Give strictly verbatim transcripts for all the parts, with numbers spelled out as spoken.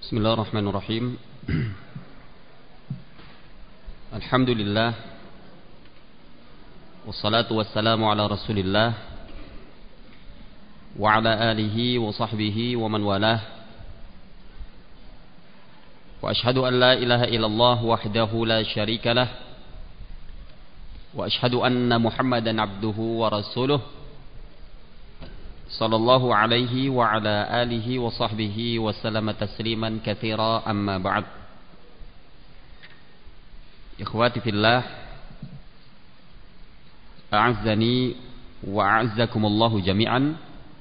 Bismillahirrahmanirrahim. Alhamdulillah. Wassalatu wassalamu ala Rasulillah wa ala alihi wa sahbihi wa man walah. Wa ashhadu an la ilaha illallah wahdahu la syarika lah. Wa ashhadu anna Muhammadan abduhu wa rasuluh. Sallallahu alaihi wa ala alihi wa sahbihi wa sallama tasliman katsira, amma ba'd. Ikhwati fillah, a'azzani wa a'azzakumullahu jami'an.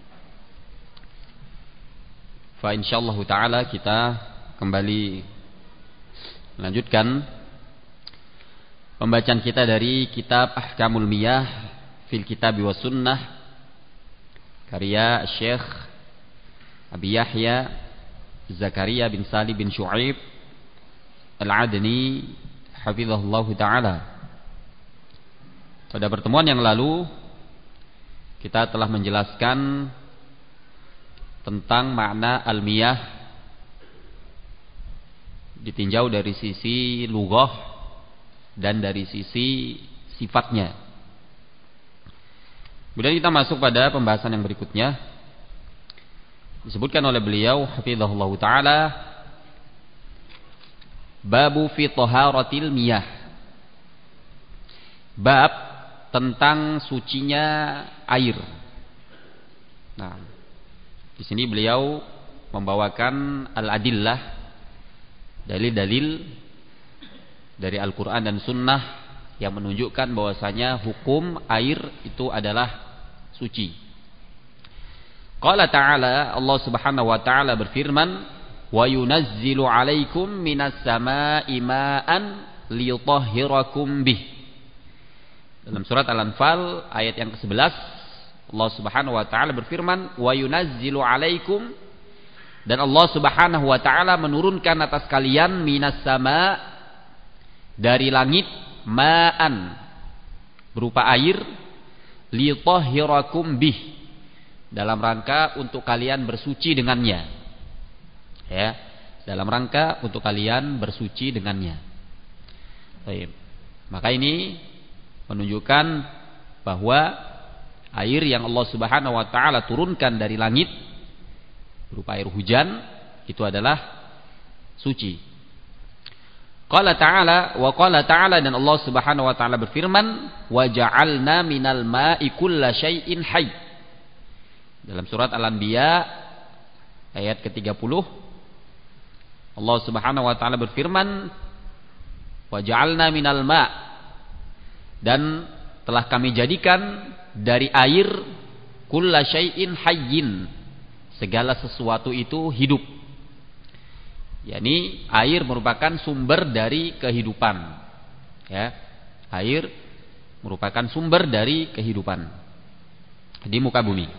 Fa insyaallah taala kita kembali melanjutkan pembacaan kita dari kitab Ahkamul Miyah fil Kitab wa Sunnah karya Syekh Abi Yahya Zakaria bin Salih bin Syu'aib Al-Adni hafizahullahu ta'ala. Pada pertemuan yang lalu kita telah menjelaskan tentang makna al-miyah ditinjau dari sisi lughah dan dari sisi sifatnya. Kemudian kita masuk pada pembahasan yang berikutnya. Disebutkan oleh beliau hafizahullahu taala, babu fi taharatil miyah. Bab tentang sucinya air. Nah, di sini beliau membawakan al-adillah, dalil-dalil dari Al-Qur'an dan Sunnah yang menunjukkan bahwasanya hukum air itu adalah suci. Qala ta'ala, Allah Subhanahu wa ta'ala berfirman, wa yunazzilu 'alaikum minas samaa'i ma'an liyutahhirakum bih. Dalam surat Al-Anfal ayat yang kesebelas, Allah Subhanahu wa ta'ala berfirman, wa yunazzilu 'alaikum, dan Allah Subhanahu wa ta'ala menurunkan atas kalian minas sama', dari langit, ma'an, berupa air, liyutahhirakum bih, dalam rangka untuk kalian bersuci dengannya. Ya, dalam rangka untuk kalian bersuci dengannya. Baik. Maka ini menunjukkan bahwa air yang Allah Subhanahu wa taala turunkan dari langit berupa air hujan itu adalah suci. Qala ta'ala, wa qala ta'ala, dan Allah Subhanahu wa ta'ala berfirman, wa ja'alna minal ma'i kulla syai'in hayy. Dalam surat Al-Anbiya ayat ke tiga puluh, Allah Subhanahu wa ta'ala berfirman, wa ja'alna minal ma', dan telah kami jadikan dari air kulla syai'in hayyin, segala sesuatu itu hidup. yakni air merupakan sumber dari kehidupan. Ya, air merupakan sumber dari kehidupan di muka bumi.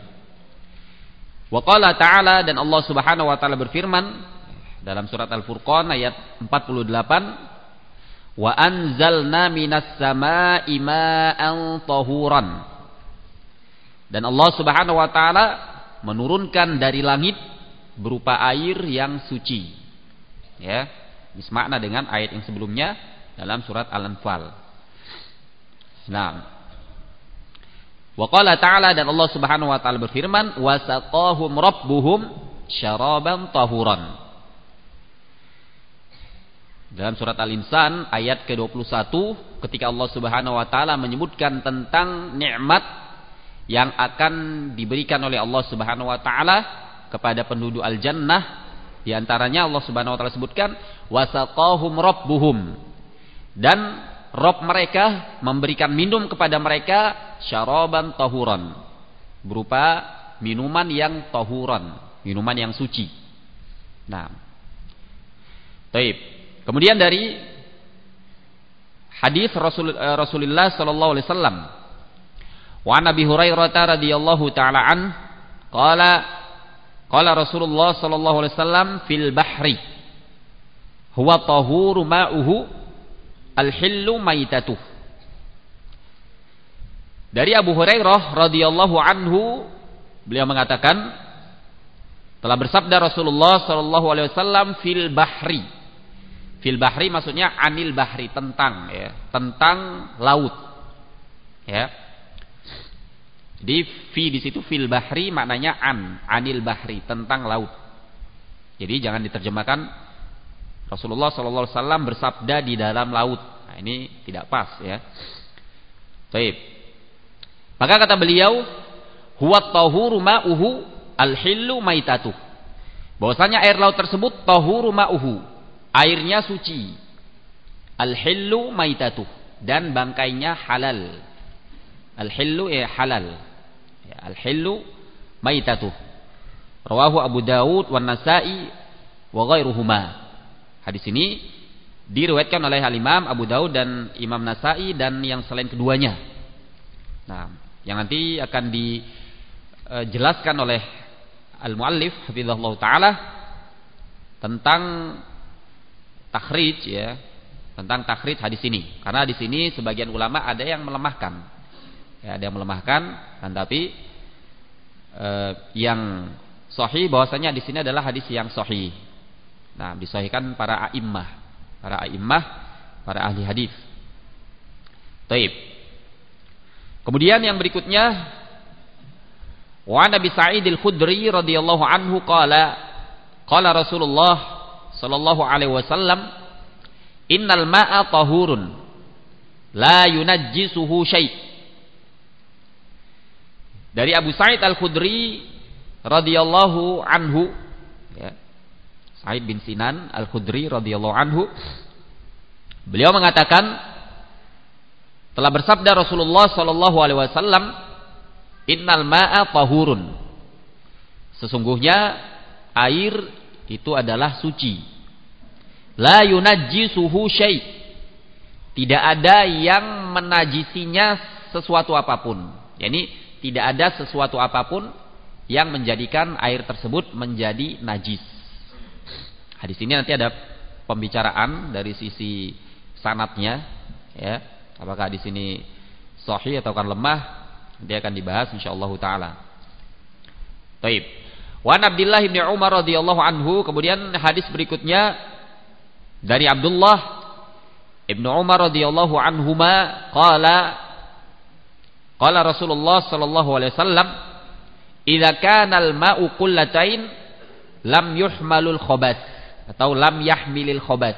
Wa qala ta'ala, dan Allah Subhanahu wa taala berfirman dalam surat Al-Furqan ayat empat puluh delapan, wa anzalna minas samaa'i ma'an tahuran. Dan Allah Subhanahu wa taala menurunkan dari langit berupa air yang suci. Ya, ini semakna dengan ayat yang sebelumnya dalam surat Al-Anfal. Nah, wa qala ta'ala, dan Allah Subhanahu wa taala berfirman, wa saqahum rabbuhum syaraban tahuran. Dalam surat Al-Insan ayat ke dua puluh satu, ketika Allah Subhanahu wa taala menyebutkan tentang nikmat yang akan diberikan oleh Allah Subhanahu wa taala kepada penduduk al-jannah, di antaranya Allah Subhanahu wa taala sebutkan wasaqahum rabbuhum, dan Rabb mereka memberikan minum kepada mereka syaraban tahuran, berupa minuman yang tahuran, minuman yang suci. Nah, baik. Kemudian dari hadis Rasul Rasulullah sallallahu alaihi wasallam, wa Nabi Hurairah radhiyallahu taala an qala qala Rasulullah sallallahu alaihi wasallam fil bahri huwa tahuru ma'uhu al-hillu maitatuh. Dari Abu Hurairah radhiyallahu anhu, beliau mengatakan Telah bersabda Rasulullah sallallahu alaihi wasallam fil bahri. Fil bahri maksudnya anil bahri, tentang ya, tentang laut. Ya. Di fi di situ fil bahri maknanya an, anil bahri, tentang laut. Jadi jangan diterjemahkan Rasulullah sallallahu alaihi wasallam bersabda di dalam laut. Nah, ini tidak pas ya. Baik. Maka kata beliau, huwa tahuru ma'uhu al-hillu maitatuh. Bahwasanya air laut tersebut tahuru ma'uhu, airnya suci. Al-hillu maitatuh, dan bangkainya halal. Al-hillu ya halal. Ya, al-hillu maitatuh. Rawahu Abu Dawud wan Nasa'i wa ghairuhuma. Hadis ini diriwayatkan oleh Al-Imam Abu Dawud dan Imam Nasa'i dan yang selain keduanya. Nah, yang nanti akan dijelaskan oleh Al-Muallif hafizahullah taala tentang takhrij ya, tentang takhrij hadis ini. Karena di sini sebagian ulama ada yang melemahkan. Ya, ada yang melemahkan, dan tapi eh, yang sahih bahwasanya di sini adalah hadis yang sahih. Nah, disahihkan para a'immah, para a'immah, para ahli hadis. Baik. Kemudian yang berikutnya, wa Nabi Sa'id al-Khudri radhiyallahu anhu qala qala Rasulullah sallallahu alaihi wasallam, innal ma'a tahurun la yunajjisuhu syai'. Dari Abu Sa'id al-Khudri radhiyallahu anhu ya, Sa'id bin Sinan al-Khudri radhiyallahu anhu, beliau mengatakan, telah bersabda Rasulullah sallallahu alaihi wasallam, innal ma'a tahurun, sesungguhnya air itu adalah suci. La yunajjisuhu syai', tidak ada yang menajisinya sesuatu apapun. Yani tidak ada sesuatu apapun yang menjadikan air tersebut menjadi najis. Hadis ini nanti ada pembicaraan dari sisi sanadnya ya, apakah di sini sahih atau kan lemah, dia akan dibahas insyaallah taala. Baik. Wa Abdullah bin Umar radhiyallahu anhu, kemudian hadis berikutnya dari Abdullah Ibnu Umar radhiyallahu anhuma qala qala Rasulullah sallallahu alaihi wasallam, idza kana al-ma'u qullatain lam yuhmalul khabath, atau lam yahmilil khabath.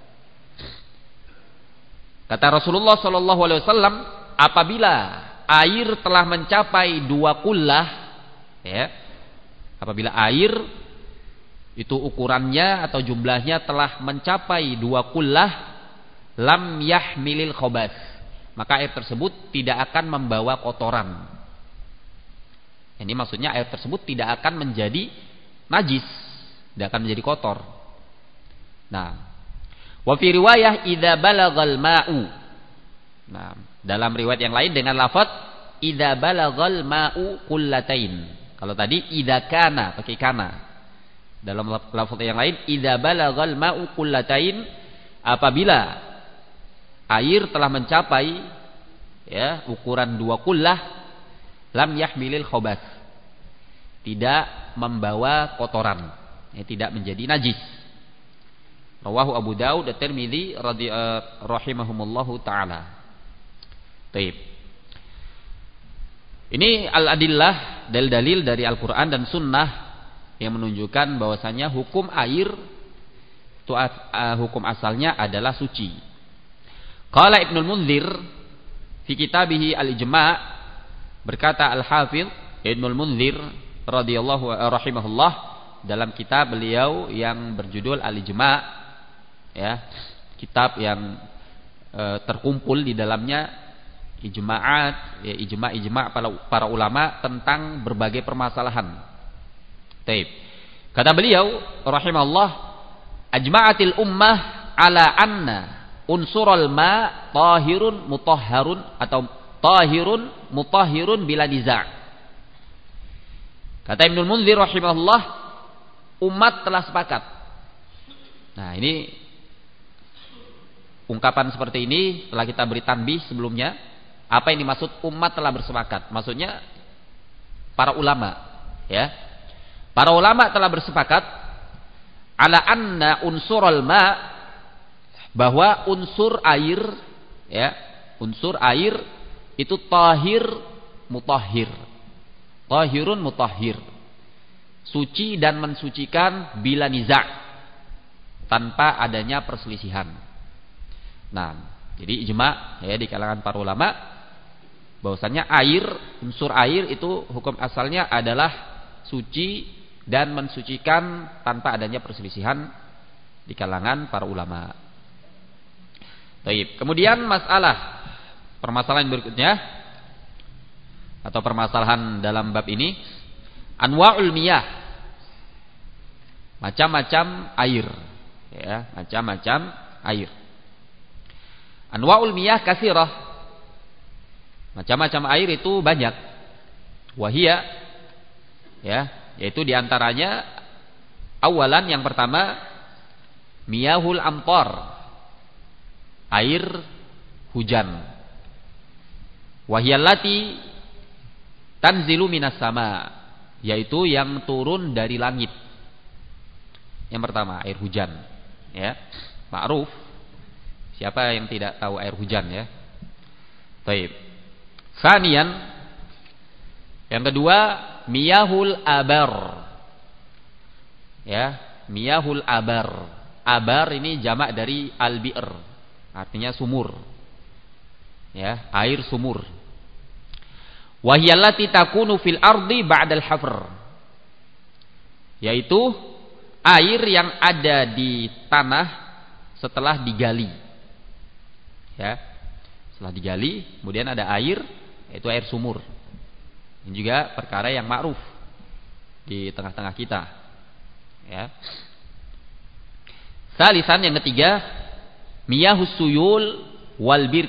Kata Rasulullah sallallahu alaihi wasallam, apabila air telah mencapai dua kullah ya, apabila air itu ukurannya atau jumlahnya telah mencapai dua kullah, lam yahmilil khabath, maka air tersebut tidak akan membawa kotoran. Ini maksudnya air tersebut tidak akan menjadi najis, tidak akan menjadi kotor. Nah, wa fi riwayah idza balagal ma'u. Nah, dalam riwayat yang lain dengan lafaz idza balagal ma'u qullatain. Kalau tadi idza kana pakai kana. Dalam lafaz yang lain idza balagal ma'u qullatain, apabila air telah mencapai ya ukuran dua kullah, lam yahmilil khabath, tidak membawa kotoran, ya, tidak menjadi najis. Rawahu Abu Dawud dan Tirmidzi radhiyallahu rahimahumullahu taala. Baik. Ini al-adillah, dalil-dalil dari Al-Qur'an dan Sunnah yang menunjukkan bahwasanya hukum air itu uh, hukum asalnya adalah suci. Qala Ibnul Munzir fi kitabih Al-Ijma', berkata Al-Hafidz Ibnul Munzir radhiyallahu rahimahullah dalam kitab beliau yang berjudul Al-Ijma', ya, kitab yang e, terkumpul di dalamnya ijma'at, ya, ijma'-ijma' para, para ulama tentang berbagai permasalahan. Taib. Kata beliau rahimahullah, ajma'atil ummah ala anna unsurul ma tahirun mutahharun atau tahirun mutahhirun bila niza'. Kata Ibnul Munzir rahimahullah, umat telah sepakat. Nah, ini ungkapan seperti ini telah kita beri tanbih sebelumnya. Apa yang dimaksud umat telah bersepakat? Maksudnya para ulama, ya. Para ulama telah bersepakat ala anna unsurul ma, bahwa unsur air, ya, unsur air itu tahir mutahhir. Tahirun mutahhir. Suci dan mensucikan bila niza', tanpa adanya perselisihan. Nah, jadi ijma ya di kalangan para ulama bahwasanya air, unsur air itu hukum asalnya adalah suci dan mensucikan tanpa adanya perselisihan di kalangan para ulama. Baik, kemudian masalah permasalahan berikutnya atau permasalahan dalam bab ini, anwa'ul miyah, macam-macam air, ya, macam-macam air. Anwa'ul miyah katsirah, macam-macam air itu banyak. Wahia, ya, yaitu diantaranya awalan yang pertama miyahul amtar, air hujan. Wahiyallati tanzilu minas sama, yaitu yang turun dari langit. Yang pertama air hujan, ya, ma'ruf. Siapa yang tidak tahu air hujan, ya? Baik. Sanian, yang kedua miyahul abar, ya, miyahul abar. Abar ini jamak dari al-bi'r, artinya sumur, ya, air sumur. Wahiyallati takunu fil ardi ba'dal hafr, yaitu air yang ada di tanah setelah digali, ya, setelah digali kemudian ada air, yaitu air sumur. Ini juga perkara yang ma'ruf di tengah-tengah kita, ya. Salisan, yang ketiga miyahus suyul wal birk.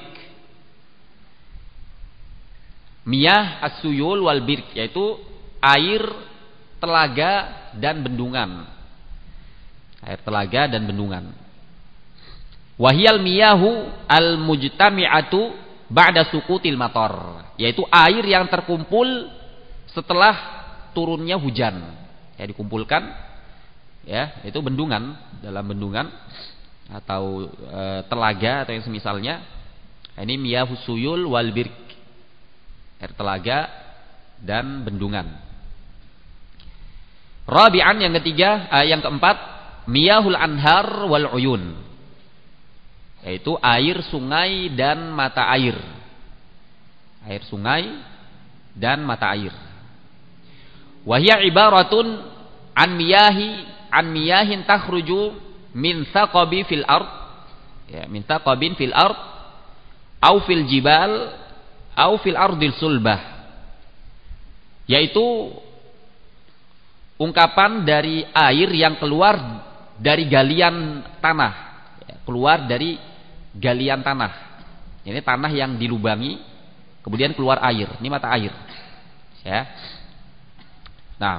Miyah as-suyul wal birk, yaitu air telaga dan bendungan. Air telaga dan bendungan. Wahiyal miyahu al-mujtami'atu ba'da sukutil matar, yaitu air yang terkumpul setelah turunnya hujan. Ya, dikumpulkan, ya, itu bendungan, dalam bendungan atau e, telaga atau yang semisalnya. Ini miyahus suyul wal birk, air telaga dan bendungan. Rabi'an, yang ketiga, eh, yang keempat, miyahul anhar wal uyun, yaitu air sungai dan mata air. Air sungai dan mata air. Wahia ibaratun an miyahi an miyahin takhruju min thaqabi fil ard, ya, min thaqabin fil ard au fil jibal au fil ardil sulbah, yaitu ungkapan dari air yang keluar dari galian tanah, ya, keluar dari galian tanah. Ini tanah yang dilubangi kemudian keluar air, ini mata air, ya. Nah,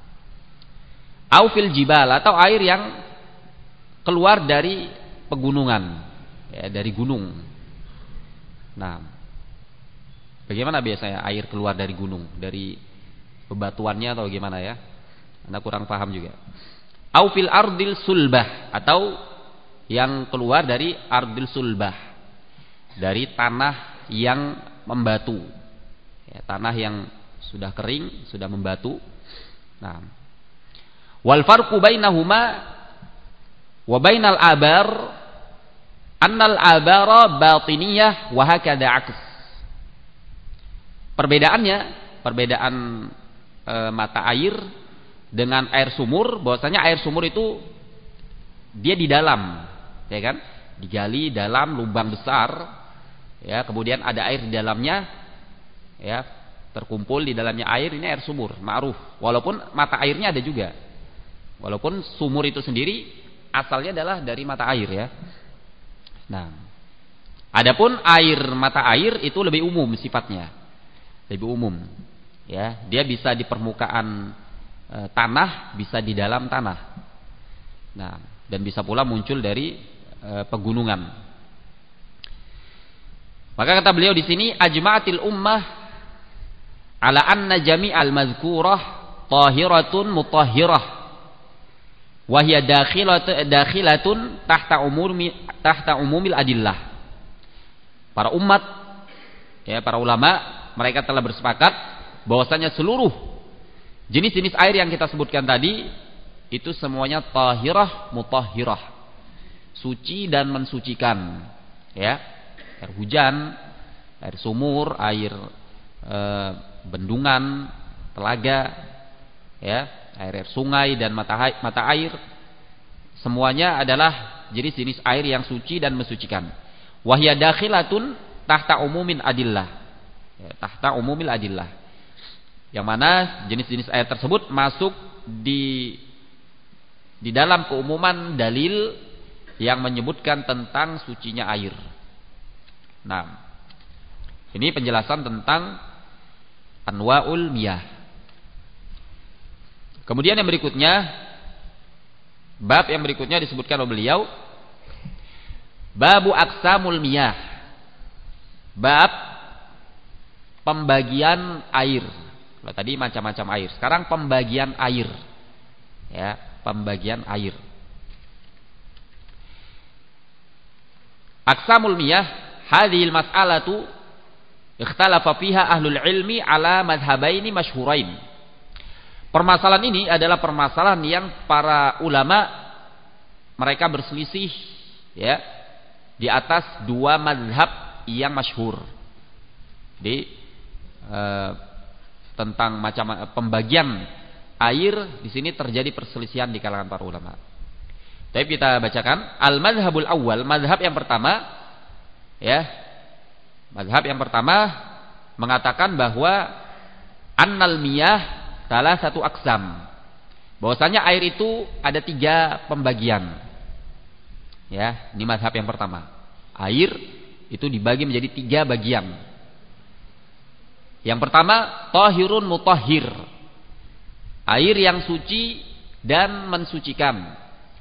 au fil jibal, atau air yang keluar dari pegunungan, ya, dari gunung. Nah, bagaimana biasanya air keluar dari gunung? Dari bebatuannya atau gimana, ya? Anda kurang paham juga. Au fil ardil sulbah, atau yang keluar dari ardil sulbah, dari tanah yang membatu, ya, tanah yang sudah kering, sudah membatu. Nah, wal farqu bainahuma wa bainal abar annal abara batiniyah wa hakada aks. Perbedaannya, perbedaan e, mata air dengan air sumur, bahwasanya air sumur itu dia di dalam, ya kan? Digali dalam lubang besar, ya, kemudian ada air di dalamnya, ya, terkumpul di dalamnya air, ini air sumur, ma'ruf. Walaupun mata airnya ada juga. Walaupun sumur itu sendiri asalnya adalah dari mata air, ya. Nah, adapun air mata air itu lebih umum sifatnya. Lebih umum, ya, dia bisa di permukaan e, tanah, bisa di dalam tanah. Nah, dan bisa pula muncul dari e, pegunungan. Maka kata beliau di sini, ajma'atil ummah ala anna jami'al mazkurah tahiratun mutahhirah wa hiya dakhilatun dakhilatun tahta umumi tahta umumil adillah. Para umat, ya, para ulama, mereka telah bersepakat bahwasanya seluruh jenis-jenis air yang kita sebutkan tadi itu semuanya tahirah mutahhirah, suci dan mensucikan, ya. Air hujan, air sumur, air e, bendungan, telaga, ya, air, air sungai dan mata, mata air, semuanya adalah jenis-jenis air yang suci dan mensucikan. Wahya dakhilatun tahta umumin adillah, ya, tahta umumil adillah, yang mana jenis-jenis air tersebut masuk di di dalam keumuman dalil yang menyebutkan tentang sucinya air. Nah, ini penjelasan tentang anwa'ul miyah. Kemudian yang berikutnya, bab yang berikutnya disebutkan oleh beliau, babu aqsamul miyah, bab pembagian air. Kalau tadi macam-macam air, sekarang pembagian air, ya, pembagian air. Aqsamul miyah, hadhil mas'alatu ikhtalafa fiha ahlul ilmi ala madhhabaini masyhurain. Permasalahan ini adalah permasalahan yang para ulama mereka berselisih, ya, di atas dua madhab yang masyhur. Jadi eh, tentang macam pembagian air di sini terjadi perselisihan di kalangan para ulama. Tapi kita bacakan al-madhhabul awal, madhab yang pertama, ya. Madhab yang pertama mengatakan bahwa annal miyah salah satu aksam. Bahwasanya air itu ada tiga pembagian. Ya, ini madhab yang pertama. Air itu dibagi menjadi tiga bagian. Yang pertama, tahirun mutahhir, air yang suci dan mensucikan.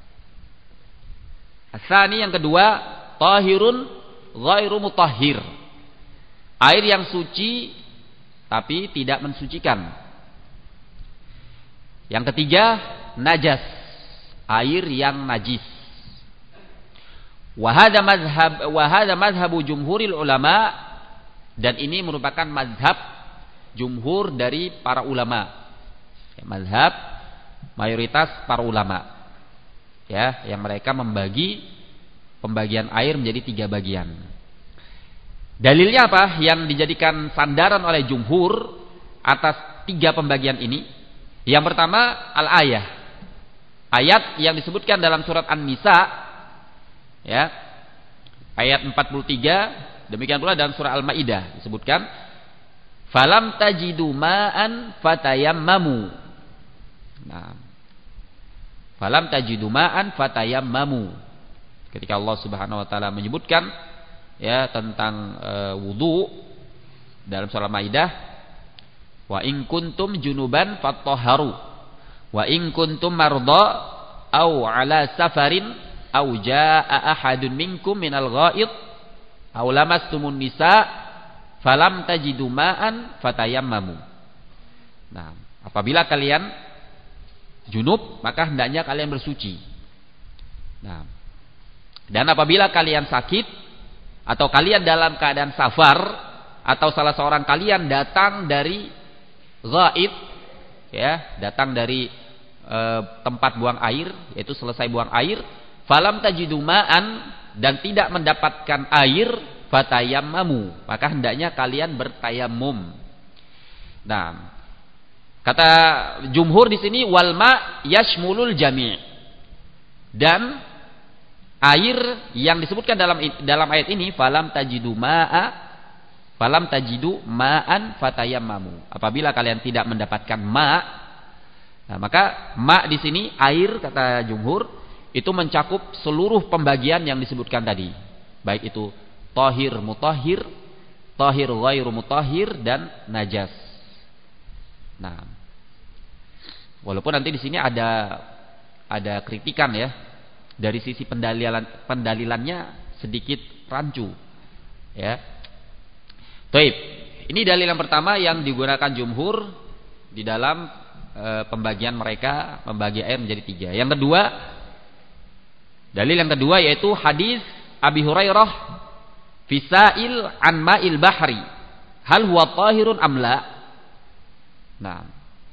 Asani, yang kedua, tahirun ghairu mutahhir, air yang suci tapi tidak mensucikan. Yang ketiga, najas, air yang najis. Wa hadza madhhab wa hadza madhhabu jumhuril ulama, dan ini merupakan madhab jumhur dari para ulama. Madhab mayoritas para ulama, ya, yang mereka membagi pembagian air menjadi tiga bagian. Dalilnya apa yang dijadikan sandaran oleh jumhur atas tiga pembagian ini? Yang pertama, al-ayah, ayat yang disebutkan dalam surat An-Nisa, ya, ayat empat puluh tiga. Demikian pula dalam surah Al-Maidah disebutkan, falam tajidu ma'an fatayammamu. Nah, falam tajidu ma'an fatayammamu. Ketika Allah Subhanahu wa taala menyebutkan, ya, tentang e, wudu dalam surah Al-Maidah, wa in kuntum junuban fattahharu wa in kuntum marda aw ala safarin aw jaa ahadun minkum minal ghaid aw lamastumun nisa falam tajidu ma'an fatayammamu. Nah, apabila kalian junub, maka hendaknya kalian bersuci. Nah, dan apabila kalian sakit atau kalian dalam keadaan safar, atau salah seorang kalian datang dari ghaid, ya, datang dari e, tempat buang air, yaitu selesai buang air, falam tajidu ma'an, dan tidak mendapatkan air, fatayammamu, maka hendaknya kalian bertayamum. Nah, kata jumhur di sini, wal ma yashmulul jami', dan air yang disebutkan dalam dalam ayat ini, falam tajidu ma'a falam tajidu ma'an fatayammamu, apabila kalian tidak mendapatkan ma', nah, maka ma' di sini air, kata jumhur, itu mencakup seluruh pembagian yang disebutkan tadi, baik itu tahir mutahhir, tahir ghairu mutahhir, dan najas. Nah, walaupun nanti di sini ada ada kritikan, ya, dari sisi pendalilan pendalilannya sedikit rancu, ya. Baik, ini dalil yang pertama yang digunakan jumhur di dalam e, pembagian mereka membagi air menjadi tiga. Yang kedua, dalil yang kedua yaitu hadis Abi Hurairah fisail an ma'il bahri hal huwa tahirun amla. Nah,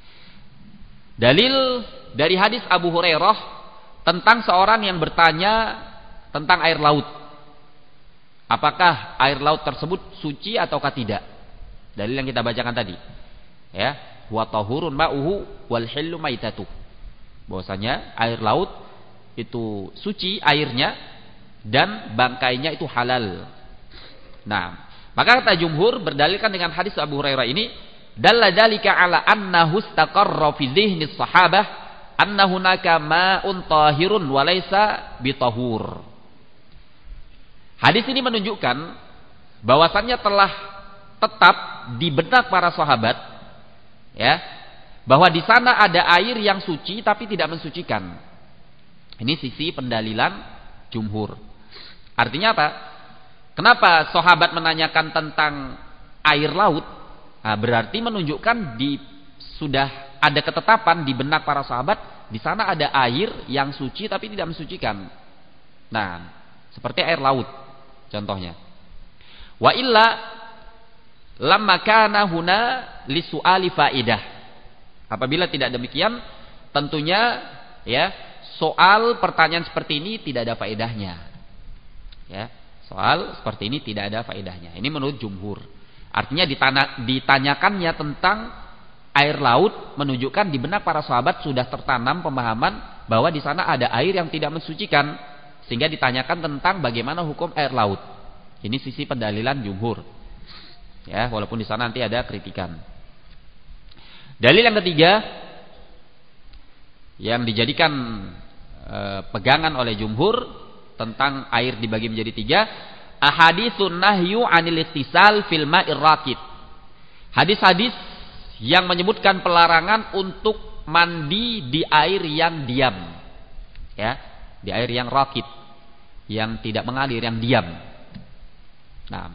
dalil dari hadis Abu Hurairah tentang seorang yang bertanya tentang air laut. Apakah air laut tersebut suci ataukah tidak? Dalil yang kita bacakan tadi. Ya, wa tahurun ma'uhu wal hillu maitatuh. Bahwasanya air laut itu suci airnya dan bangkainya itu halal. Nah, maka kata jumhur berdalilkan dengan hadis Abu Hurairah ini, dalla dzalika ala annahu istaqarra fi dhihni sahabah anna hunaka ma'un tahirun wa laisa bitahur. Hadis ini menunjukkan bahwasannya telah tetap di benak para sahabat, ya, bahwa di sana ada air yang suci tapi tidak mensucikan. Ini sisi pendalilan jumhur. Artinya apa? Kenapa sahabat menanyakan tentang air laut? Nah, berarti menunjukkan di sudah ada ketetapan di benak para sahabat, di sana ada air yang suci tapi tidak mensucikan. Nah, seperti air laut contohnya. Wa illa lamma kana huna li su'ali faidah. Apabila tidak demikian, tentunya ya, soal pertanyaan seperti ini tidak ada faedahnya. Ya, soal seperti ini tidak ada faedahnya. Ini menurut jumhur. Artinya ditanya, ditanyakannya tentang air laut menunjukkan di benak para sahabat sudah tertanam pemahaman bahwa di sana ada air yang tidak mensucikan, sehingga ditanyakan tentang bagaimana hukum air laut. Ini sisi pendalilan jumhur. Ya, walaupun di sana nanti ada kritikan. Dalil yang ketiga yang dijadikan e, pegangan oleh jumhur tentang air dibagi menjadi tiga, ahaditsun nahyu anil istisal fil ma'ir raqid. Hadis-hadis yang menyebutkan pelarangan untuk mandi di air yang diam. Ya, di air yang raqid, yang tidak mengalir, yang diam. Nah,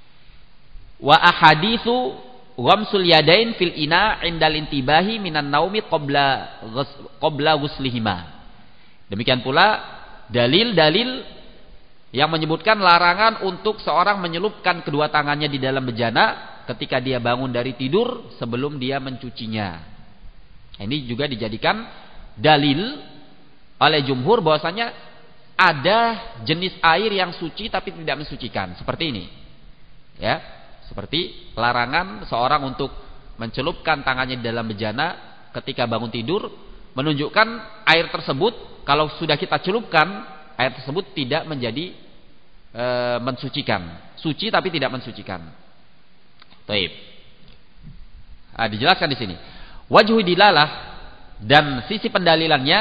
wa ahaditsu ghamsul yadain fil ina indal intibahi minan naumi qabla qabla ghuslihima. Demikian pula dalil-dalil yang menyebutkan larangan untuk seorang menyelupkan kedua tangannya di dalam bejana ketika dia bangun dari tidur sebelum dia mencucinya. Ini juga dijadikan dalil oleh jumhur bahwasanya ada jenis air yang suci tapi tidak mensucikan, seperti ini. Ya, seperti larangan seorang untuk mencelupkan tangannya di dalam bejana ketika bangun tidur, menunjukkan air tersebut kalau sudah kita celupkan, air tersebut tidak menjadi e, mensucikan. Suci tapi tidak mensucikan. Baik. Nah, dijelaskan di sini. Wajhu dilalah dan sisi pendalilannya.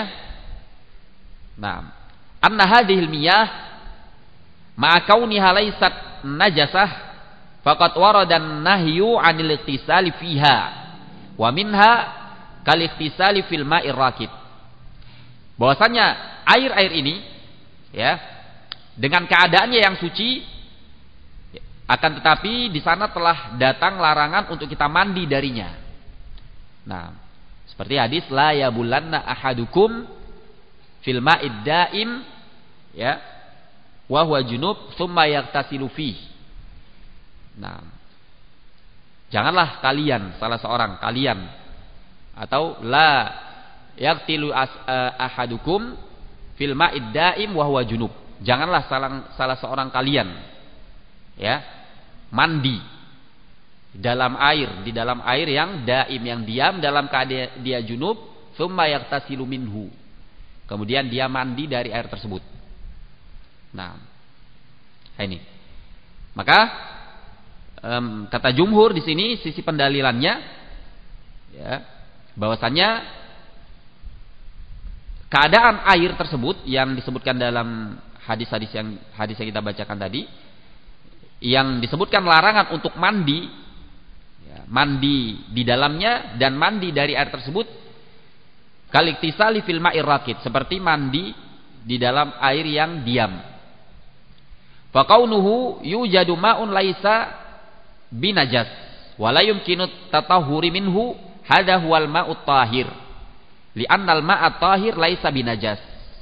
Nah, anna hadhil miyah ma'a kauniha laysat najasah faqad warada an-nahyu 'anil ightisali fiha wa minha kal ightisali fil ma'ir raqid. Bahwasanya air-air ini ya, dengan keadaannya yang suci, akan tetapi di sana telah datang larangan untuk kita mandi darinya. Nah, seperti hadis la yabulanna ahadukum fil ma'id daim ya wa huwa junub tsumma yaghtasilu fihi. Nah, janganlah kalian, salah seorang kalian, atau la yaqtilu ahadukum fil ma'id daim wa huwa junub. Janganlah salah, salah seorang kalian ya mandi dalam air, di dalam air yang daim, yang diam dalam keadaan dia junub, tsumma yaghtasilu minhu. Kemudian dia mandi dari air tersebut. Nah, ini. Maka um, kata jumhur di sini sisi pendalilannya ya, bahwasanya keadaan air tersebut yang disebutkan dalam hadis-hadis yang hadis yang kita bacakan tadi, yang disebutkan larangan untuk mandi ya, mandi di dalamnya dan mandi dari air tersebut kaliktisali fil ma'ir raqid, seperti mandi di dalam air yang diam. Fa kaunuhu yujadu ma'un laisa binajas wa la yumkinu tatahhuri minhu hadza huwal ma'ut tahir. Li'annal ma'at tahir laisa binajas.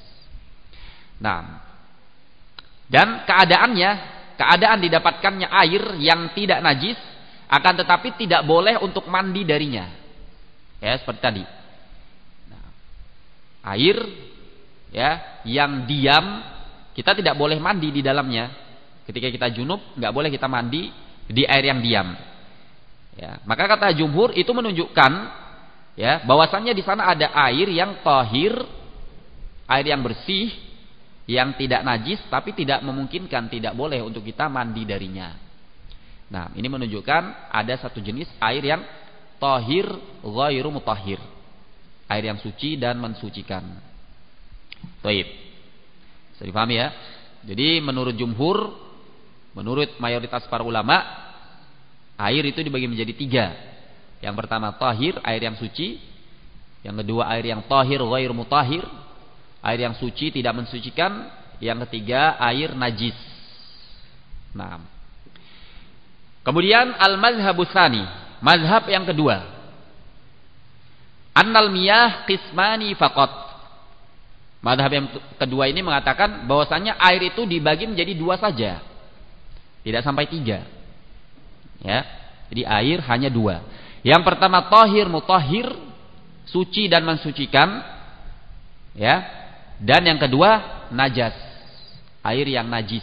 Nah, dan keadaannya, keadaan didapatkannya air yang tidak najis, akan tetapi tidak boleh untuk mandi darinya. Ya, seperti tadi. Nah, air ya yang diam, kita tidak boleh mandi di dalamnya. Ketika kita junub, nggak boleh kita mandi di air yang diam. Ya, maka kata jumhur itu menunjukkan ya bahwasannya di sana ada air yang tahir, air yang bersih, yang tidak najis, tapi tidak memungkinkan, tidak boleh untuk kita mandi darinya. Nah, ini menunjukkan ada satu jenis air yang tahir ghairu mutahhir, air yang suci dan mensucikan. Baik, bisa dipahami ya. Jadi menurut jumhur, menurut mayoritas para ulama, air itu dibagi menjadi tiga. Yang pertama tahir, air yang suci. Yang kedua air yang tahir ghairu mutahhir, air yang suci tidak mensucikan. Yang ketiga air najis. Nah, kemudian al-mazhabus tsani, mazhab yang kedua, annal miyah qismani faqat. Mazhab yang kedua ini mengatakan bahwasanya air itu dibagi menjadi dua saja, tidak sampai tiga. Ya, jadi air hanya dua. Yang pertama tahir mutahhir, suci dan mensucikan, ya. Dan yang kedua najas, air yang najis.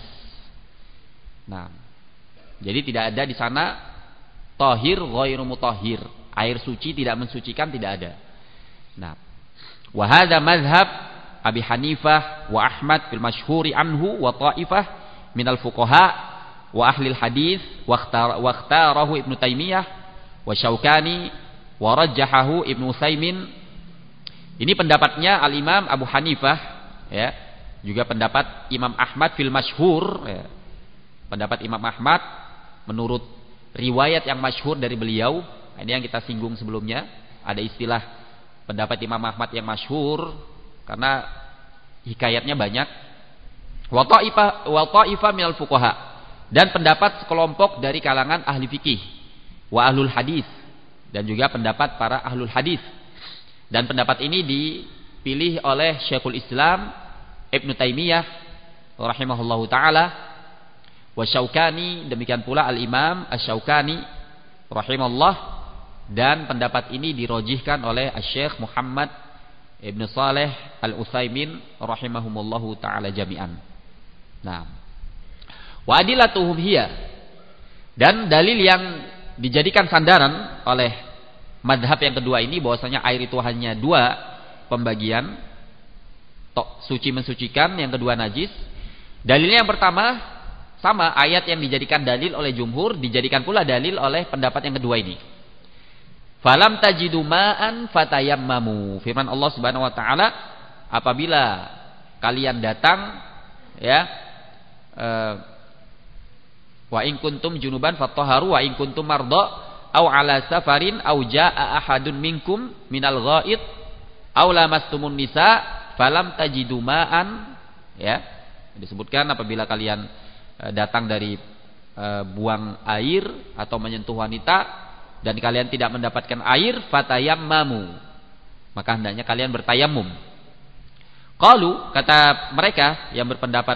Nah, jadi tidak ada di sana tahir ghairu mutahhir, air suci tidak mensucikan, tidak ada. Nah, wa hadza mazhab Abi Hanifah wa Ahmad fil masyhuri anhu wa ta'ifah minal fuqaha wa ahli hadis wa ikhtarahu Ibnu Taimiyah wa Syaukani wa rajjahahu Ibnu Utsaimin. Ini pendapatnya Al-Imam Abu Hanifah, ya, juga pendapat Imam Ahmad fil masyhur, ya. Pendapat Imam Ahmad menurut riwayat yang masyhur dari beliau. Ini yang kita singgung sebelumnya, ada istilah pendapat Imam Ahmad yang masyhur karena hikayatnya banyak. Wa ta'ifah wa ta'ifah minal fuqaha, dan pendapat sekelompok dari kalangan ahli fikih, wa ahlul hadis, dan juga pendapat para ahlul hadis. Dan pendapat ini dipilih oleh Syekhul Islam Ibnu Taimiyah rahimahullahu taala, wa Syaukani, demikian pula Al-Imam Asy-Syaukani rahimahullah, dan pendapat ini dirojihkan oleh Asy-Syaikh Muhammad Ibnu Shalih Al-Utsaimin rahimahumullahu taala jami'an. Nah, wa adillatuhum hiya, dan dalil yang dijadikan sandaran oleh madhab yang kedua ini bahwasanya air itu hanya dua pembagian, tok suci mensucikan, yang kedua najis. Dalilnya yang pertama sama ayat yang dijadikan dalil oleh jumhur, dijadikan pula dalil oleh pendapat yang kedua ini. Falam tajidu ma'an fatayammamu. Firman Allah Subhanahu wa taala, apabila kalian datang ya uh, wa in kuntum junuban fattaharu wa in kuntum marda aw ala safarin aw jaa ahadun minkum minal ghaid aw lamastumun nisa falam tajidu ma'an, ya, disebutkan apabila kalian uh, datang dari uh, buang air atau menyentuh wanita dan kalian tidak mendapatkan air, fatayammamu, maka hendaknya kalian bertayamum. Qalu, kata mereka yang berpendapat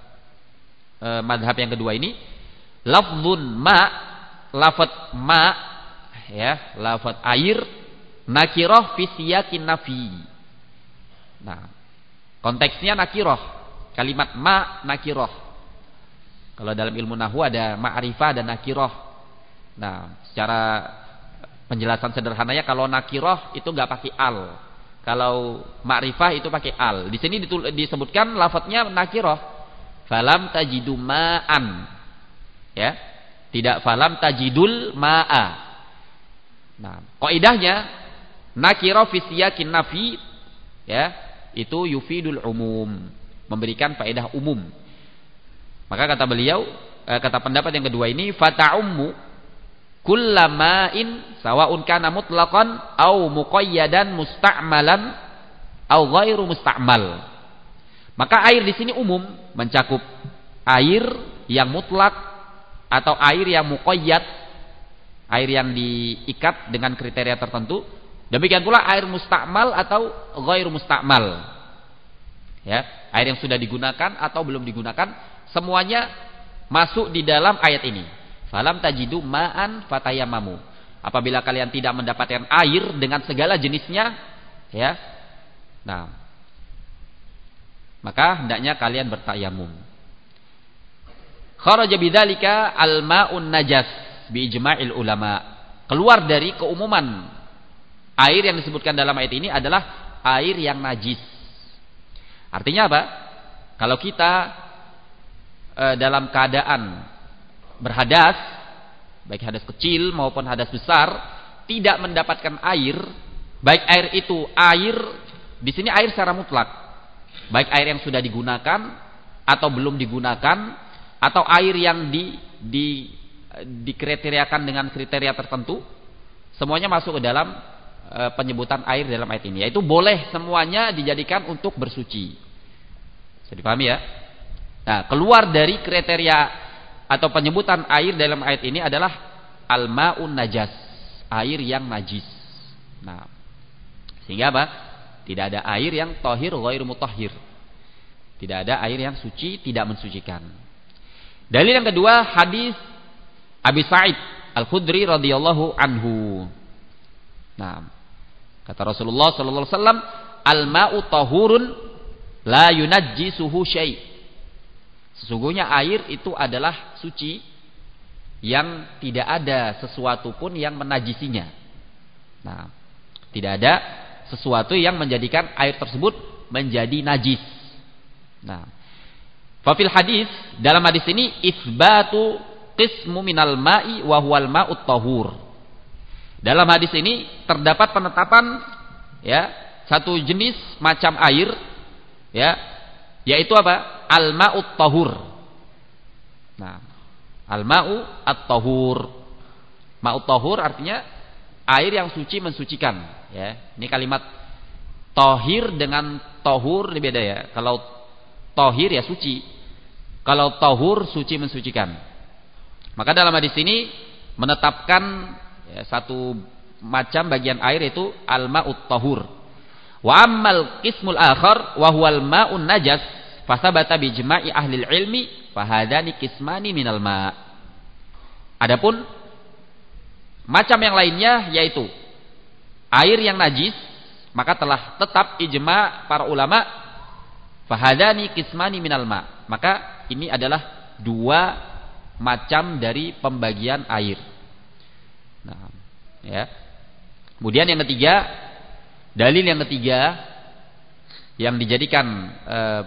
e, madhab yang kedua ini, lafzun ma, lafaz ma, ya, lafaz air, nakirah fi siyakin nafi. Nah, konteksnya nakirah, kalimat ma nakirah. Kalau dalam ilmu nahwu ada ma'rifah dan nakirah. Nah, secara penjelasan sederhananya, kalau nakirah itu nggak pakai al, kalau ma'rifah itu pakai al. Di sini disebutkan lafadznya nakirah, falam tajidu ma'an, ya, tidak falam tajidul ma'a. Nah, kaidahnya nakirah fi siyakin nafi, ya, itu yufidul umum, memberikan faedah umum. Maka kata beliau, eh, kata pendapat yang kedua ini, fata'ummu kullama'in sawa'un kana mutlaqan au muqayyadan musta'malan au ghairu musta'mal. Maka air di sini umum, mencakup air yang mutlak atau air yang muqayyad, air yang diikat dengan kriteria tertentu, Demikian pula air mustakmal atau ghairu mustakmal. Ya, air yang sudah digunakan atau belum digunakan, semuanya masuk di dalam ayat ini. Falam tajidu ma'an fatayamamu. Apabila kalian tidak mendapatkan air dengan segala jenisnya, ya. Nah, maka hendaknya kalian bertayamum. Kharaja bidzalika al-ma'un najas bi ijma'il ulama. Keluar dari keumuman air yang disebutkan dalam ayat ini adalah air yang najis. Artinya apa? Kalau kita e, dalam keadaan berhadas, baik hadas kecil maupun hadas besar, tidak mendapatkan air, baik air itu air, di sini air secara mutlak, baik air yang sudah digunakan atau belum digunakan, atau air yang di, di dikriteriakan dengan kriteria tertentu, semuanya masuk ke dalam e, penyebutan air dalam ayat ini. Yaitu boleh semuanya dijadikan untuk bersuci. Bisa dipahami ya? Nah, keluar dari kriteria atau penyebutan air dalam ayat ini adalah al-ma'un najas, air yang najis. Nah, sehingga apa? Tidak ada air yang tahir ghairu mutahhir. Tidak ada air yang suci tidak mensucikan. Dalil yang kedua, hadis Abi Sa'id Al-Khudri radhiyallahu anhu. Nah, kata Rasulullah sallallahu alaihi wasallam, al-ma'u tahurun la yunajjisuhu syai'. Sesungguhnya air itu adalah suci yang tidak ada sesuatu pun yang menajisinya. Nah, tidak ada sesuatu yang menjadikan air tersebut menjadi najis. Nah, fa fil hadis, dalam hadis ini isbatu qismu minal ma'i wa huwal ma'ut tahur. Dalam hadis ini terdapat penetapan ya, satu jenis macam air ya, yaitu apa? Al-ma'ut tahur. Nah, al-ma'u at-tahur. Ma'ut tahur artinya air yang suci mensucikan ya. Ini kalimat tahir dengan tahur ini beda ya. Kalau tahir ya suci, kalau tahur suci mensucikan. Maka dalam hadis ini menetapkan ya, satu macam bagian air itu al-ma'ut tahur. Wa ammal qismul akhar wa huwal ma'un najas fasabata bi ijma'i ahli ilmi fahadani qismani minal ma'. Adapun macam yang lainnya yaitu air yang najis, maka telah tetap ijma' para ulama fahadani qismani minal ma'. Maka ini adalah dua macam dari pembagian air. Nah, ya. Kemudian yang ketiga, dalil yang ketiga yang dijadikan eh,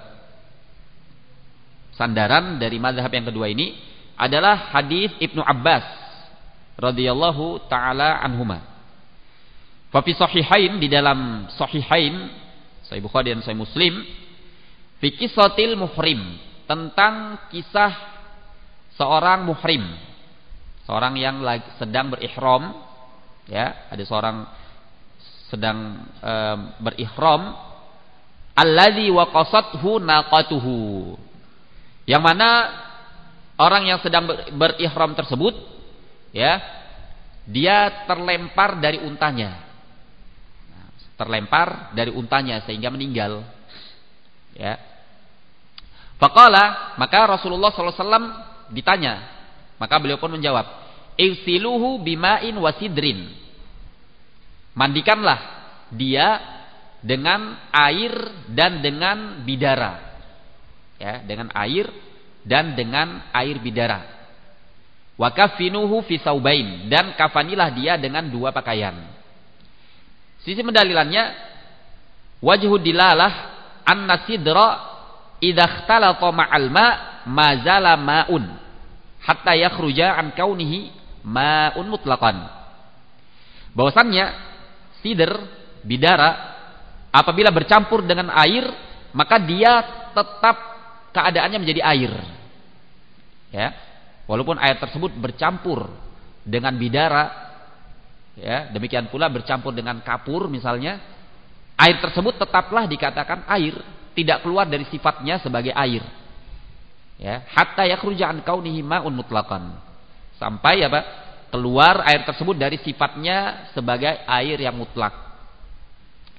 sandaran dari mazhab yang kedua ini adalah hadis Ibnu Abbas radhiyallahu taala anhuma. Fa fi sahihain, di dalam sahihain Sahih Bukhari dan Sahih Muslim, fi qisatil muhrim, tentang kisah seorang muhrim, seorang yang lagi, sedang berihram ya, ada seorang sedang e, berihram, alladzi waqasathu naqatuhu, yang mana orang yang sedang ber, berihram tersebut ya, dia terlempar dari untanya, terlempar dari untanya sehingga meninggal ya. Faqala, maka Rasulullah sallallahu alaihi wasallam ditanya, maka beliau pun menjawab, "Igsiluhu bima'in wasidrin." Mandikanlah dia dengan air dan dengan bidara. Ya, dengan air dan dengan air bidara. Wa kafinuhu fi saubain, dan kafanilah dia dengan dua pakaian. Sisi pendalilannya, wajhu dilalah anna sidra idza ikhtalata ma'al ma' mazala ma'un hatta yakhruja an kaunihi ma'un mutlaqan. Bahwasannya sidr, bidara, apabila bercampur dengan air, maka dia tetap keadaannya menjadi air. Ya. Walaupun air tersebut bercampur dengan bidara, ya, demikian pula bercampur dengan kapur misalnya, air tersebut tetaplah dikatakan air, tidak keluar dari sifatnya sebagai air. Ya, hatta yakhruja an kaunihi ma'un mutlaqan. Sampai apa? Keluar air tersebut dari sifatnya sebagai air yang mutlak.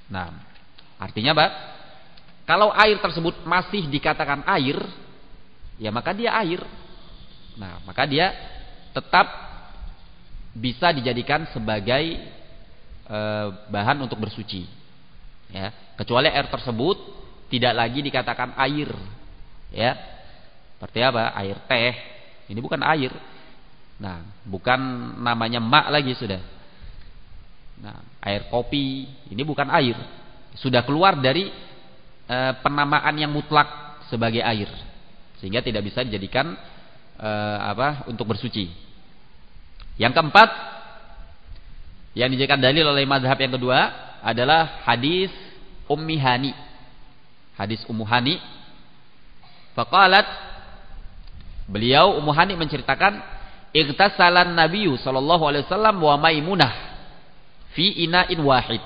Nah, artinya apa? Kalau air tersebut masih dikatakan air, ya maka dia air. Nah, maka dia tetap bisa dijadikan sebagai e, bahan untuk bersuci. Ya, kecuali air tersebut tidak lagi dikatakan air. Ya. Seperti apa? Air teh. Ini bukan air. Nah, bukan namanya mak lagi sudah. Nah, air kopi ini bukan air. Sudah keluar dari e, penamaan yang mutlak sebagai air. Sehingga tidak bisa dijadikan e, apa? Untuk bersuci. Yang keempat yang dijadikan dalil oleh mazhab yang kedua adalah hadis Ummi Hani. Hadis Ummu Hani. Faqalat, beliau Ummu Hani menceritakan, igtasalan Nabiyyu sallallahu alaihi wasallam wa Maimunah fi ina'in wahid.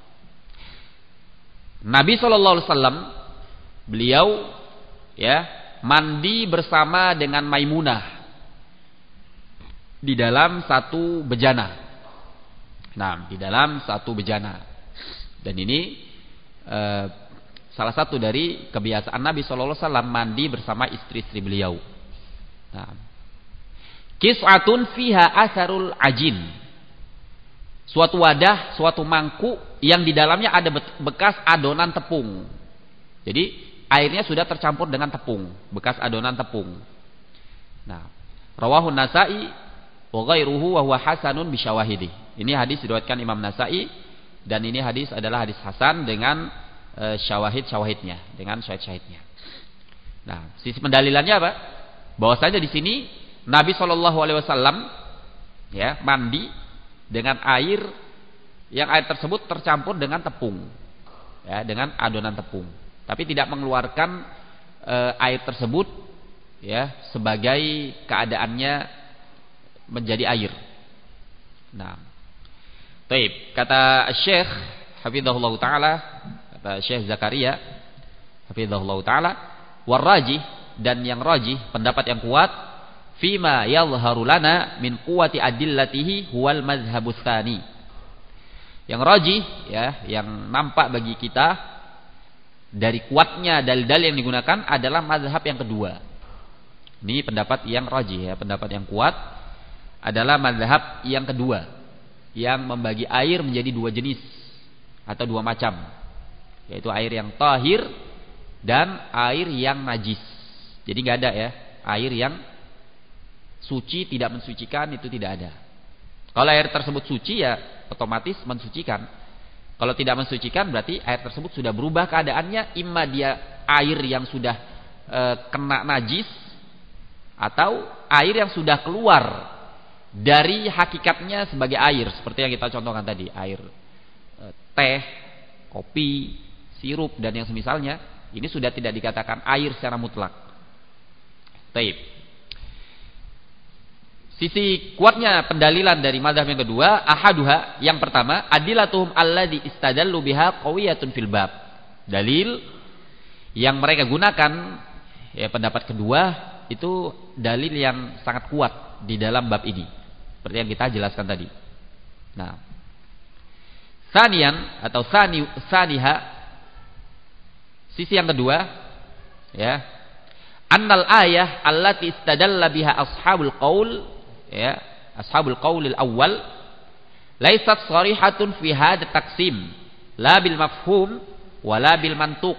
Nabi sallallahu alaihi wasallam beliau ya mandi bersama dengan Maimunah di dalam satu bejana. Nah, di dalam satu bejana. Dan ini eh, salah satu dari kebiasaan Nabi sallallahu alaihi wasallam mandi bersama istri-istri beliau. Nah, kis'atun fiha asarul ajin. Suatu wadah, suatu mangkuk yang di dalamnya ada bekas adonan tepung. Jadi airnya sudah tercampur dengan tepung, bekas adonan tepung. Nah, rawahu Nasa'i wa ghairuhu wa huwa hasanun bi syawahidi. Ini hadis diriwayatkan Imam Nasa'i dan ini hadis adalah hadis hasan dengan e, syawahid-syawahidnya, dengan syahid-syahidnya. Nah, sisi pendalilannya apa? Bahwasanya di sini Nabi sallallahu alaihi wasallam ya mandi dengan air yang air tersebut tercampur dengan tepung. Ya, dengan adonan tepung. Tapi tidak mengeluarkan e, air tersebut ya sebagai keadaannya menjadi air. Nah, baik, kata Syekh hafizahullah taala, kata Syekh Zakaria hafizahullah taala, warrajih, dan yang rajih, pendapat yang kuat, fima yadhharu lana min quwwati adillatihi huwal mazhabus tsani. Yang rajih ya, yang nampak bagi kita dari kuatnya dalil-dalil yang digunakan adalah mazhab yang kedua. Ini pendapat yang rajih ya, pendapat yang kuat adalah mazhab yang kedua yang membagi air menjadi dua jenis atau dua macam, yaitu air yang tahir dan air yang najis. Jadi nggak ada ya air yang suci tidak mensucikan, itu tidak ada. Kalau air tersebut suci ya otomatis mensucikan. Kalau tidak mensucikan berarti air tersebut sudah berubah keadaannya, imma dia air yang sudah e, kena najis atau air yang sudah keluar dari hakikatnya sebagai air, seperti yang kita contohkan tadi, air e, teh, kopi, sirup dan yang semisalnya, ini sudah tidak dikatakan air secara mutlak. Taib. Sisi kuatnya pendalilan dari mazhab yang kedua, ahaduha, yang pertama, adillatuhum alladzi istadallu biha qawiyatun fil bab. Dalil yang mereka gunakan ya pendapat kedua itu dalil yang sangat kuat di dalam bab ini. Seperti yang kita jelaskan tadi. Nah, sanian atau sani saniha, sisi yang kedua, ya, annal ayah allati istadalla biha ashabul qaul, ya, ashabul qaulil awal, laisat sharihatun fi hadha taqsim, la bil mafhum wala bil mantuq.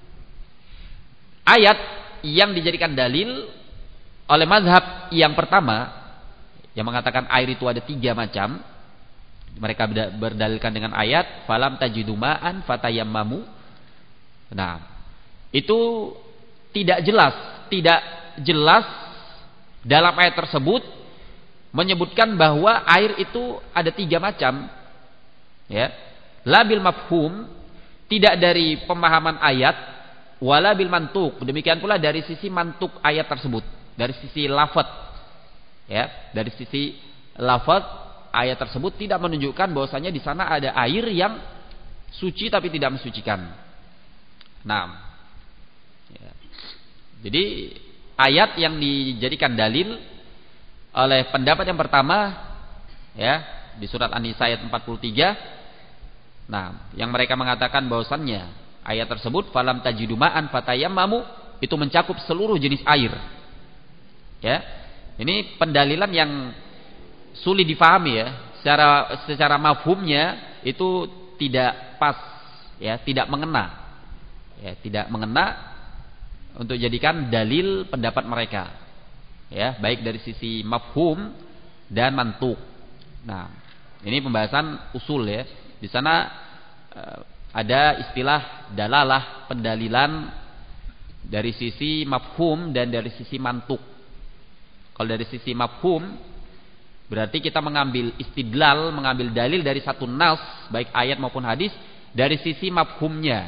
Ayat yang dijadikan dalil oleh mazhab yang pertama yang mengatakan air itu ada tiga macam, mereka berdalilkan dengan ayat falam tajidu ma'an fatayammamu. Nah, itu tidak jelas, tidak jelas dalam ayat tersebut menyebutkan bahwa air itu ada tiga macam. Ya, labil mafhum, tidak dari pemahaman ayat, wala bil mantuk, demikian pula dari sisi mantuk ayat tersebut, dari sisi lafaz. Ya, dari sisi lafaz ayat tersebut tidak menunjukkan bahwasanya di sana ada air yang suci tapi tidak mensucikan. Nah, ya. Jadi ayat yang dijadikan dalil oleh pendapat yang pertama ya di surat An-Nisa ayat empat puluh tiga Nah, yang mereka mengatakan bahwasannya ayat tersebut falam tajidu ma'an fatayammamu itu mencakup seluruh jenis air. Ya. Ini pendalilan yang sulit difahami ya. Secara secara mafhumnya itu tidak pas ya, tidak mengena. Ya, tidak mengena untuk jadikan dalil pendapat mereka. Ya, baik dari sisi mafhum dan mantuk. Nah, ini pembahasan usul ya. Di sana uh, ada istilah dalalah, pendalilan dari sisi mafhum dan dari sisi mantuk. Kalau dari sisi mafhum berarti kita mengambil istidlal, mengambil dalil dari satu nas, baik ayat maupun hadis dari sisi mafhumnya.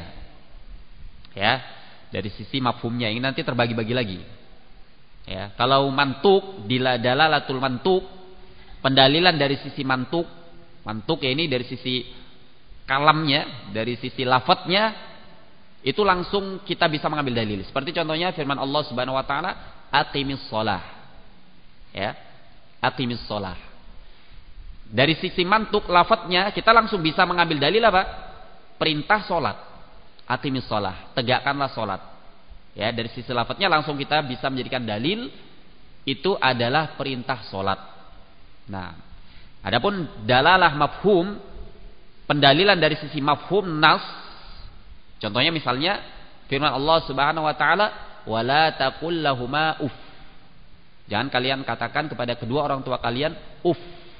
Ya, dari sisi mafhumnya ini nanti terbagi-bagi lagi. Ya, kalau mantuk, dalalatul mantuk, pendalilan dari sisi mantuk, mantuk ya ini dari sisi kalamnya, dari sisi lafadznya itu langsung kita bisa mengambil dalil. Seperti contohnya firman Allah Subhanahu wa taala, aqimis shalah. Ya. Aqimis shalah. Dari sisi mantuk lafadznya kita langsung bisa mengambil dalil apa? Perintah salat. Aqimis shalah, tegakkanlah salat. Ya, dari sisi lafadznya langsung kita bisa menjadikan dalil itu adalah perintah salat. Nah, adapun dalalah mafhum, pendalilan dari sisi mafhum nas, contohnya misalnya firman Allah Subhanahu wa taala, wala taqul lahuma uff. Jangan kalian katakan kepada kedua orang tua kalian uff.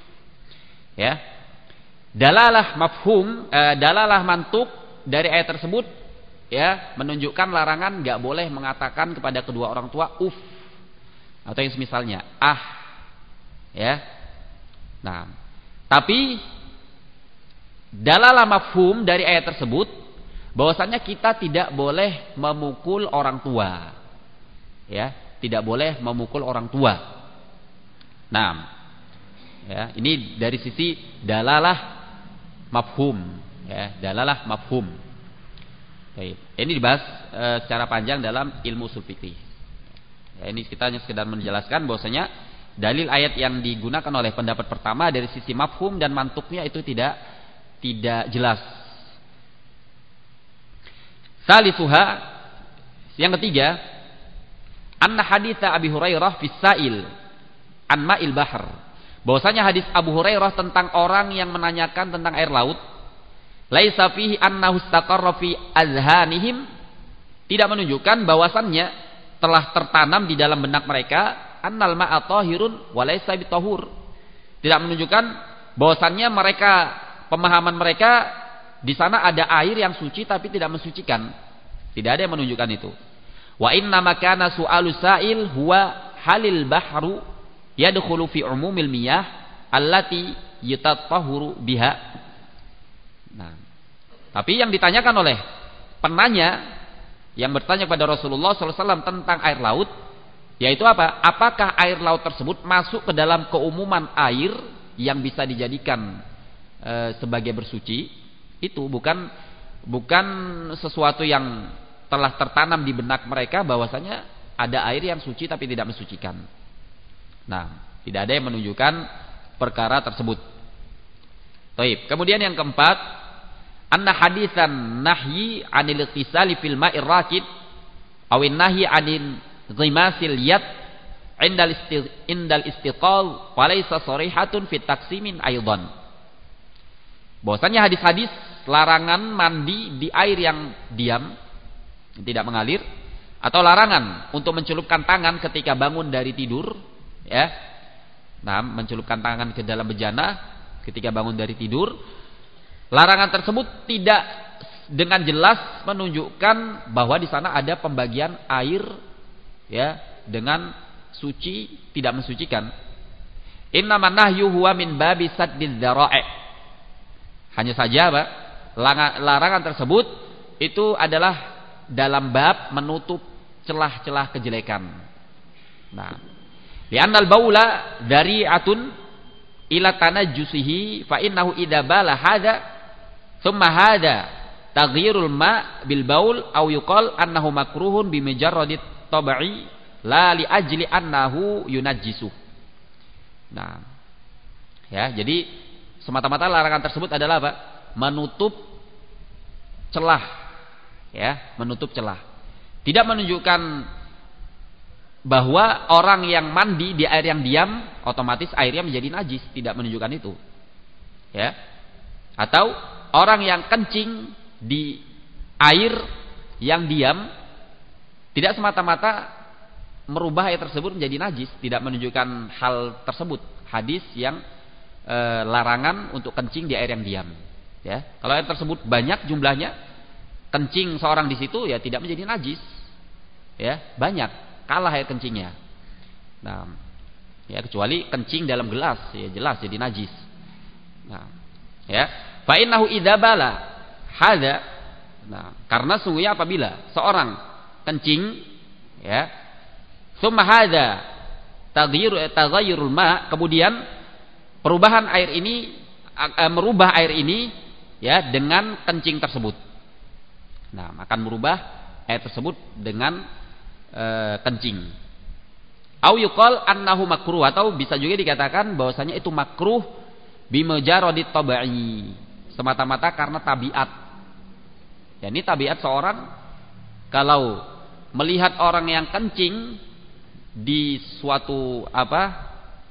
Ya. Dalalah mafhum, eh, dalalah mantuk dari ayat tersebut ya menunjukkan larangan enggak boleh mengatakan kepada kedua orang tua uff. Atau yang semisalnya ah. Ya. Nah, tapi dalalah mafhum dari ayat tersebut bahwasanya kita tidak boleh memukul orang tua. Ya, tidak boleh memukul orang tua. Nah, ya, ini dari sisi dalalah mafhum, ya, dalalah mafhum. Baik. Ini dibahas e, secara panjang dalam ilmu ushul fikih. Ya, ini kita hanya sekedar menjelaskan bahwasanya dalil ayat yang digunakan oleh pendapat pertama dari sisi mafhum dan mantuknya itu tidak tidak jelas. Salisuha, yang ketiga, anna haditsa Abi Hurairah fi sa'il an ma'il bahr. Bahwasanya hadis Abu Hurairah tentang orang yang menanyakan tentang air laut, laisa fihi annahu istaqarra fi azhanihim, tidak menunjukkan bahwasannya telah tertanam di dalam benak mereka annal ma'a tahirun wa laisa bitahur. Tidak menunjukkan bahwasannya mereka, pemahaman mereka di sana ada air yang suci tapi tidak mensucikan. Tidak ada yang menunjukkan itu. Wa inna makana su'alu sa'il huwa halil bahru yadkhulu fi umumil miyah allati yatatahuru biha. Nah, tapi yang ditanyakan oleh penanya yang bertanya kepada Rasulullah sallallahu alaihi wasallam tentang air laut, yaitu apa? Apakah air laut tersebut masuk ke dalam keumuman air yang bisa dijadikan e, sebagai bersuci? Itu bukan bukan sesuatu yang telah tertanam di benak mereka bahwasanya ada air yang suci tapi tidak mensucikan. Nah, tidak ada yang menunjukkan perkara tersebut. Baik. Kemudian yang keempat, anna haditsan nahyi 'anil ittisali fil ma'ir rakid awin nahyi 'anil ghimasil yad indal isti, indal istiqal walaysa sharihatun fit taksimin aidan. Bahwasanya hadis-hadis larangan mandi di air yang diam, tidak mengalir, atau larangan untuk mencelupkan tangan ketika bangun dari tidur, ya. Nah, mencelupkan tangan ke dalam bejana ketika bangun dari tidur. Larangan tersebut tidak dengan jelas menunjukkan bahwa di sana ada pembagian air, ya, dengan suci tidak mensucikan. Innaman nahyu huwa min babi saddid dzara'i. Hanya saja, Pak, larangan tersebut itu adalah dalam bab menutup celah-celah kejelekan. Nah, li'annal baula dari'atun ila tanajjusihi fa innahu idza bala hadza thumma hadza taghyirul ma bil baul aw yuqal annahu makruhun bi mujarradit tab'i la li ajli annahu yunajjisu. Nah, ya, jadi semata-mata larangan tersebut adalah apa? Menutup celah, ya, menutup celah. Tidak menunjukkan bahwa orang yang mandi di air yang diam otomatis airnya menjadi najis, tidak menunjukkan itu. Ya. Atau orang yang kencing di air yang diam tidak semata-mata merubah air tersebut menjadi najis, tidak menunjukkan hal tersebut. Hadis yang e, larangan untuk kencing di air yang diam. Ya. Kalau air tersebut banyak jumlahnya, kencing seorang di situ ya tidak menjadi najis. Ya, banyak, kalah air kencingnya. Nah, ya kecuali kencing dalam gelas, ya jelas jadi najis. Nah, ya, fa innahu idza bala hada. Nah, karena sungguhnya apabila seorang kencing, ya, summa hada taghyir taghayyurul ma, kemudian perubahan air ini merubah air ini ya dengan kencing tersebut. Nah, akan merubah air tersebut dengan e, kencing. Au yuqal annahu makruh, atau bisa juga dikatakan bahwasanya itu makruh bimujaradit tabai, semata-mata karena tabiat. Ya, ini tabiat seorang kalau melihat orang yang kencing di suatu apa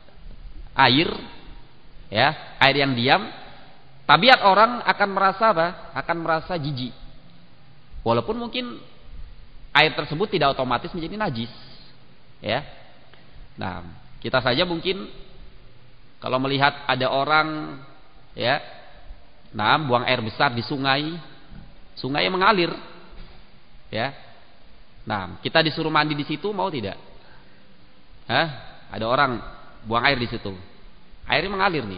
air, ya, air yang diam, tabiat orang akan merasa apa? Akan merasa jijik. Walaupun mungkin air tersebut tidak otomatis menjadi najis, ya. Nah, kita saja mungkin kalau melihat ada orang, ya, nah, buang air besar di sungai, sungai yang mengalir, ya. Nah, kita disuruh mandi di situ, mau tidak? Hah? Ada orang buang air di situ, airnya mengalir nih,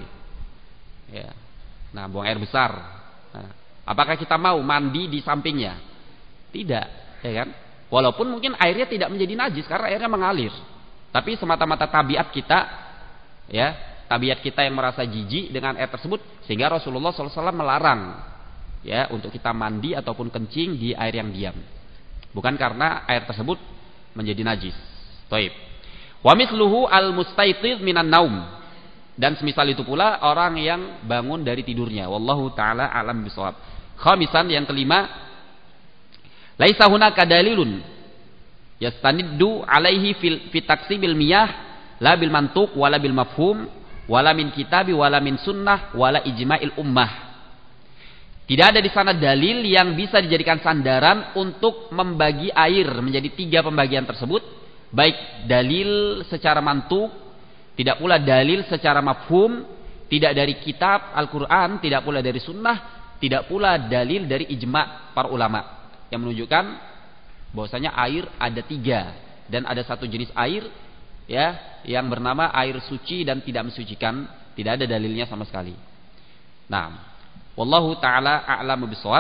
ya. Nah, buang air besar. Nah, apakah kita mau mandi di sampingnya? Tidak, ya kan? Walaupun mungkin airnya tidak menjadi najis karena airnya mengalir, tapi semata-mata tabiat kita, ya, tabiat kita yang merasa jijik dengan air tersebut, sehingga Rasulullah shallallahu alaihi wasallam melarang, ya, untuk kita mandi ataupun kencing di air yang diam, bukan karena air tersebut menjadi najis. Taib. Wa mithluhu al-mustaiqidh minan naum, dan semisal itu pula orang yang bangun dari tidurnya. Wallahu taala alam bisawab. Khamisan, yang kelima, laisa hunaka dalilun yastaniddu alaihi fil fi taqsibil miyah la bil mantuq wala bil mafhum wala min kitabi wala min sunnah wala ijma'il ummah. Tidak ada di sana dalil yang bisa dijadikan sandaran untuk membagi air menjadi tiga pembagian tersebut, baik dalil secara mantuq, tidak pula dalil secara mafhum, tidak dari kitab Al-Qur'an, tidak pula dari sunnah, tidak pula dalil dari ijma' para ulama yang menunjukkan bahwasanya air ada tiga, dan ada satu jenis air, ya, yang bernama air suci dan tidak mensucikan, tidak ada dalilnya sama sekali. Nah, wallahu taala a'lamu bissawab.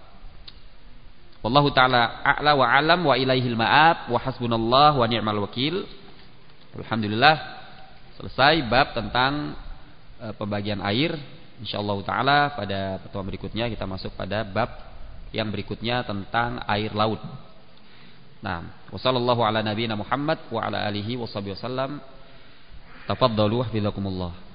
Wallahu taala a'la wa alam wa ilaihil ma'ab wa hasbunallah wa ni'mal wakil. Alhamdulillah, selesai bab tentang e, pembagian air. Insyaallah taala pada pertemuan berikutnya kita masuk pada bab yang berikutnya tentang air laut. Nah, wassallallahu ala nabiyina Muhammad wa ala alihi washabihi wasallam. Tafaddalu hafizakumullah.